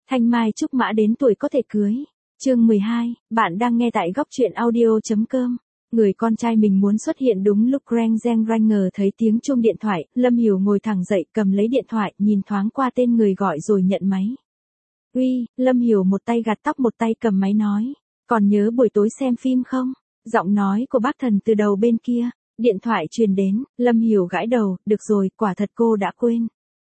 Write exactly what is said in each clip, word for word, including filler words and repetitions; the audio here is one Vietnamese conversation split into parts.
Thanh mai trúc mã đến tuổi có thể cưới. Chương mười hai, bạn đang nghe tại góc truyện audio chấm com. Người con trai mình muốn xuất hiện đúng lúc reng reng reng ngờ thấy tiếng chuông điện thoại, Lâm Hiểu ngồi thẳng dậy cầm lấy điện thoại, nhìn thoáng qua tên người gọi rồi nhận máy. Uy, Lâm Hiểu một tay gạt tóc một tay cầm máy nói, còn nhớ buổi tối xem phim không? Giọng nói của bác Thần từ đầu bên kia, điện thoại truyền đến, Lâm Hiểu gãi đầu, được rồi, quả thật cô đã quên.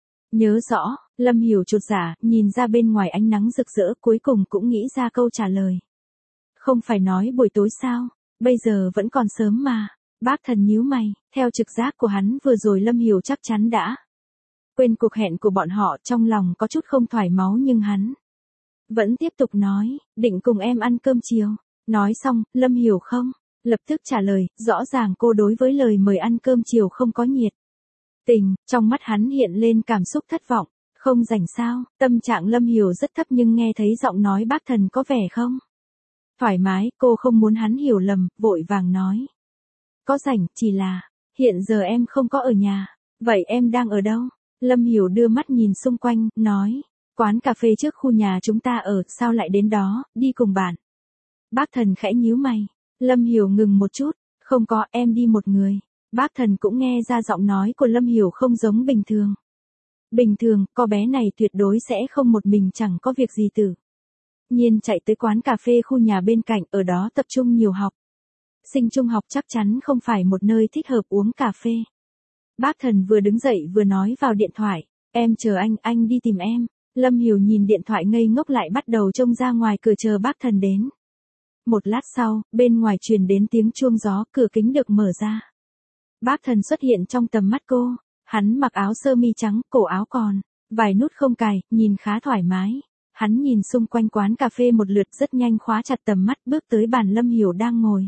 Nhớ rõ, Lâm Hiểu chột dạ, nhìn ra bên ngoài ánh nắng rực rỡ cuối cùng cũng nghĩ ra câu trả lời. Không phải nói buổi tối sao, bây giờ vẫn còn sớm mà. Bác Thần nhíu mày, theo trực giác của hắn vừa rồi Lâm Hiểu chắc chắn đã quên cuộc hẹn của bọn họ, trong lòng có chút không thoải máu nhưng hắn vẫn tiếp tục nói, định cùng em ăn cơm chiều. Nói xong, Lâm Hiểu không lập tức trả lời, rõ ràng cô đối với lời mời ăn cơm chiều không có nhiệt tình, trong mắt hắn hiện lên cảm xúc thất vọng. Không rảnh sao? Tâm trạng Lâm Hiểu rất thấp nhưng nghe thấy giọng nói bác Thần có vẻ không thoải mái, cô không muốn hắn hiểu lầm, vội vàng nói. Có rảnh, chỉ là, hiện giờ em không có ở nhà. Vậy em đang ở đâu? Lâm Hiểu đưa mắt nhìn xung quanh, nói. Quán cà phê trước khu nhà chúng ta ở, sao lại đến đó, đi cùng bạn. Bác Thần khẽ nhíu mày. Lâm Hiểu ngừng một chút, không có, em đi một người. Bác Thần cũng nghe ra giọng nói của Lâm Hiểu không giống bình thường. Bình thường, cô bé này tuyệt đối sẽ không một mình chẳng có việc gì tự nhiên chạy tới quán cà phê khu nhà bên cạnh, ở đó tập trung nhiều học. Sinh trung học chắc chắn không phải một nơi thích hợp uống cà phê. Bác Thần vừa đứng dậy vừa nói vào điện thoại, em chờ anh, anh đi tìm em. Lâm Hiểu nhìn điện thoại ngây ngốc lại bắt đầu trông ra ngoài cửa chờ bác Thần đến. Một lát sau, bên ngoài truyền đến tiếng chuông gió, cửa kính được mở ra. Bác Thần xuất hiện trong tầm mắt cô, hắn mặc áo sơ mi trắng, cổ áo còn vài nút không cài, nhìn khá thoải mái. Hắn nhìn xung quanh quán cà phê một lượt rất nhanh khóa chặt tầm mắt bước tới bàn Lâm Hiểu đang ngồi.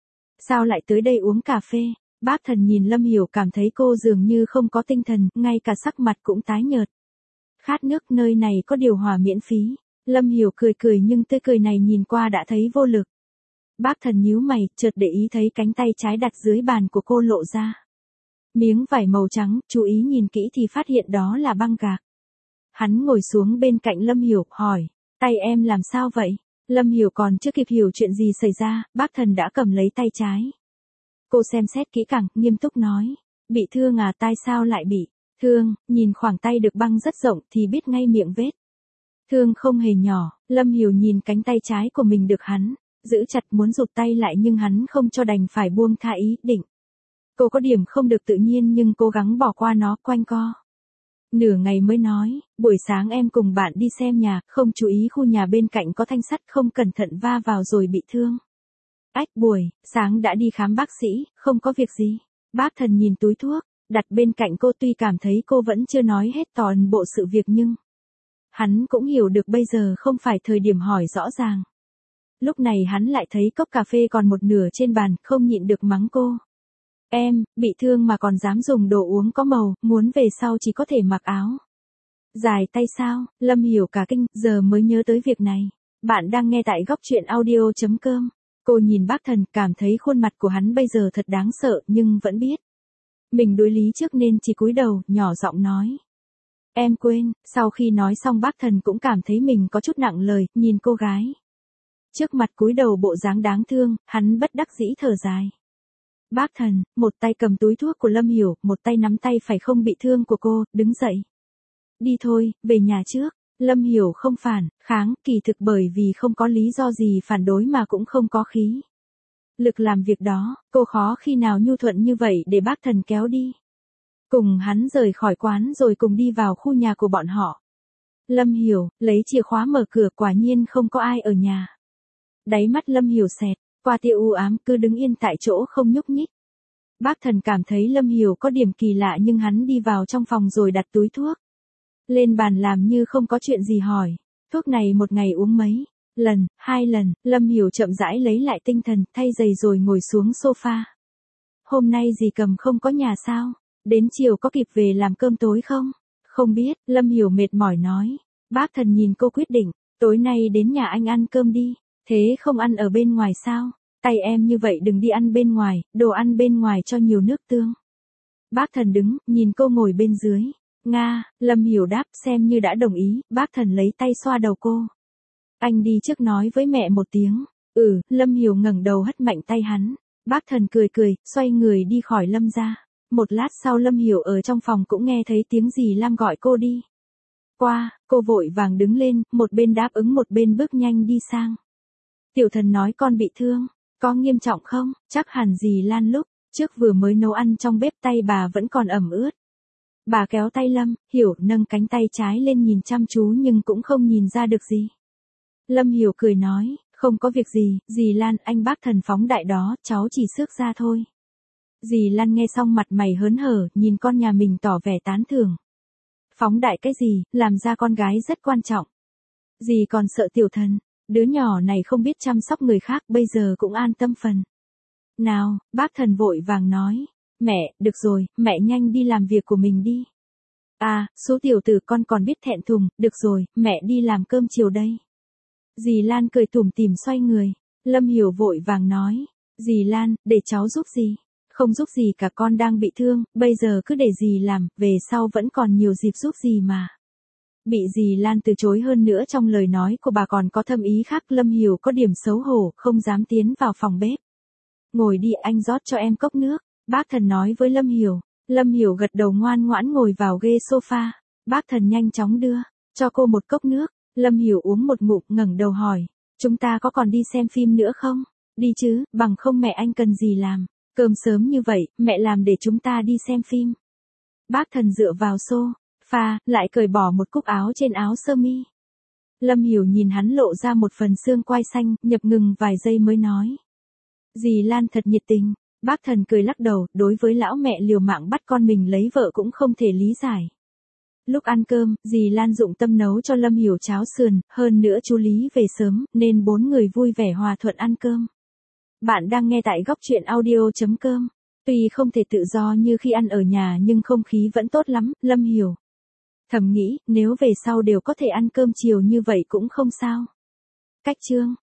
Sao lại tới đây uống cà phê? Bác Thần nhìn Lâm Hiểu cảm thấy cô dường như không có tinh thần, ngay cả sắc mặt cũng tái nhợt. Khát nước, nơi này có điều hòa miễn phí. Lâm Hiểu cười cười nhưng tươi cười này nhìn qua đã thấy vô lực. Bác Thần nhíu mày, chợt để ý thấy cánh tay trái đặt dưới bàn của cô lộ ra miếng vải màu trắng, chú ý nhìn kỹ thì phát hiện đó là băng gạc. Hắn ngồi xuống bên cạnh Lâm Hiểu, hỏi, tay em làm sao vậy? Lâm Hiểu còn chưa kịp hiểu chuyện gì xảy ra, bác Thần đã cầm lấy tay trái. Cô xem xét kỹ càng, nghiêm túc nói, bị thương à, tay sao lại bị thương? Nhìn khoảng tay được băng rất rộng thì biết ngay miệng vết thương không hề nhỏ. Lâm Hiểu nhìn cánh tay trái của mình được hắn giữ chặt, muốn rụt tay lại nhưng hắn không cho, đành phải buông tha ý định. Cô có điểm không được tự nhiên nhưng cố gắng bỏ qua nó, quanh co. Nửa ngày mới nói, buổi sáng em cùng bạn đi xem nhà, không chú ý khu nhà bên cạnh có thanh sắt, không cẩn thận va vào rồi bị thương. Ách, buổi sáng đã đi khám bác sĩ, không có việc gì. Bác Thần nhìn túi thuốc đặt bên cạnh cô, tuy cảm thấy cô vẫn chưa nói hết toàn bộ sự việc nhưng hắn cũng hiểu được bây giờ không phải thời điểm hỏi rõ ràng. Lúc này hắn lại thấy cốc cà phê còn một nửa trên bàn, không nhịn được mắng cô. Em, bị thương mà còn dám dùng đồ uống có màu, muốn về sau chỉ có thể mặc áo dài tay sao? Lâm Hiểu cả kinh, giờ mới nhớ tới việc này. Bạn đang nghe tại góc truyện audio chấm com. Cô nhìn bác Thần, cảm thấy khuôn mặt của hắn bây giờ thật đáng sợ, nhưng vẫn biết mình đối lý trước nên chỉ cúi đầu, nhỏ giọng nói. Em quên. Sau khi nói xong bác Thần cũng cảm thấy mình có chút nặng lời, nhìn cô gái trước mặt cúi đầu bộ dáng đáng thương, hắn bất đắc dĩ thở dài. Bác Thần, một tay cầm túi thuốc của Lâm Hiểu, một tay nắm tay phải không bị thương của cô, đứng dậy. Đi thôi, về nhà trước. Lâm Hiểu không phản kháng, kỳ thực bởi vì không có lý do gì phản đối mà cũng không có khí lực làm việc đó, cô khó khi nào nhu thuận như vậy để bác Thần kéo đi. Cùng hắn rời khỏi quán rồi cùng đi vào khu nhà của bọn họ. Lâm Hiểu lấy chìa khóa mở cửa, quả nhiên không có ai ở nhà. Đáy mắt Lâm Hiểu xẹt qua tia u ám, cứ đứng yên tại chỗ không nhúc nhích. Bác Thần cảm thấy Lâm Hiểu có điểm kỳ lạ nhưng hắn đi vào trong phòng rồi đặt túi thuốc lên bàn làm như không có chuyện gì, hỏi. Thuốc này một ngày uống mấy lần? Hai lần. Lâm Hiểu chậm rãi lấy lại tinh thần, thay giày rồi ngồi xuống sofa. Hôm nay dì Cầm không có nhà sao? Đến chiều có kịp về làm cơm tối không? Không biết. Lâm Hiểu mệt mỏi nói. Bác Thần nhìn cô quyết định. Tối nay đến nhà anh ăn cơm đi. Thế không ăn ở bên ngoài sao? Tay em như vậy đừng đi ăn bên ngoài, đồ ăn bên ngoài cho nhiều nước tương. Bác Thần đứng, nhìn cô ngồi bên dưới. Nga, Lâm Hiểu đáp xem như đã đồng ý, bác thần lấy tay xoa đầu cô. Anh đi trước nói với mẹ một tiếng. Ừ, Lâm Hiểu ngẩng đầu hất mạnh tay hắn. Bác thần cười cười, xoay người đi khỏi Lâm gia. Một lát sau Lâm Hiểu ở trong phòng cũng nghe thấy tiếng dì Lam gọi cô đi. Qua, cô vội vàng đứng lên, một bên đáp ứng một bên bước nhanh đi sang. Tiểu thần nói con bị thương, có nghiêm trọng không? Chắc hẳn dì Lan lúc trước vừa mới nấu ăn trong bếp tay bà vẫn còn ẩm ướt. Bà kéo tay Lâm Hiểu nâng cánh tay trái lên nhìn chăm chú nhưng cũng không nhìn ra được gì. Lâm Hiểu cười nói, không có việc gì, dì Lan anh bác thần phóng đại đó, cháu chỉ xước ra thôi. Dì Lan nghe xong mặt mày hớn hở, nhìn con nhà mình tỏ vẻ tán thưởng. Phóng đại cái gì, làm ra con gái rất quan trọng. Dì còn sợ tiểu thần, đứa nhỏ này không biết chăm sóc người khác bây giờ cũng an tâm phần. Nào, bác thần vội vàng nói, mẹ, được rồi, mẹ nhanh đi làm việc của mình đi. À, số tiểu tử con còn biết thẹn thùng, được rồi, mẹ đi làm cơm chiều đây. Dì Lan cười tủm tỉm xoay người, Lâm Hiểu vội vàng nói, dì Lan, để cháu giúp gì? Không giúp gì cả con đang bị thương, bây giờ cứ để dì làm, về sau vẫn còn nhiều dịp giúp dì mà. Bị dì Lan từ chối hơn nữa trong lời nói của bà còn có thâm ý khác Lâm Hiểu có điểm xấu hổ, không dám tiến vào phòng bếp. Ngồi đi anh rót cho em cốc nước, bác thần nói với Lâm Hiểu. Lâm Hiểu gật đầu ngoan ngoãn ngồi vào ghế sofa, bác thần nhanh chóng đưa, cho cô một cốc nước, Lâm Hiểu uống một ngụm ngẩng đầu hỏi, chúng ta có còn đi xem phim nữa không? Đi chứ, bằng không mẹ anh cần gì làm, cơm sớm như vậy, mẹ làm để chúng ta đi xem phim. Bác thần dựa vào sofa, lại cởi bỏ một cúc áo trên áo sơ mi. Lâm Hiểu nhìn hắn lộ ra một phần xương quai xanh, nhập ngừng vài giây mới nói. Dì Lan thật nhiệt tình. Bác thần cười lắc đầu, đối với lão mẹ liều mạng bắt con mình lấy vợ cũng không thể lý giải. Lúc ăn cơm, dì Lan dụng tâm nấu cho Lâm Hiểu cháo sườn, hơn nữa chú Lý về sớm, nên bốn người vui vẻ hòa thuận ăn cơm. Bạn đang nghe tại góc truyện audio chấm com. Tuy không thể tự do như khi ăn ở nhà nhưng không khí vẫn tốt lắm, Lâm Hiểu thầm nghĩ, nếu về sau đều có thể ăn cơm chiều như vậy cũng không sao. Cách chương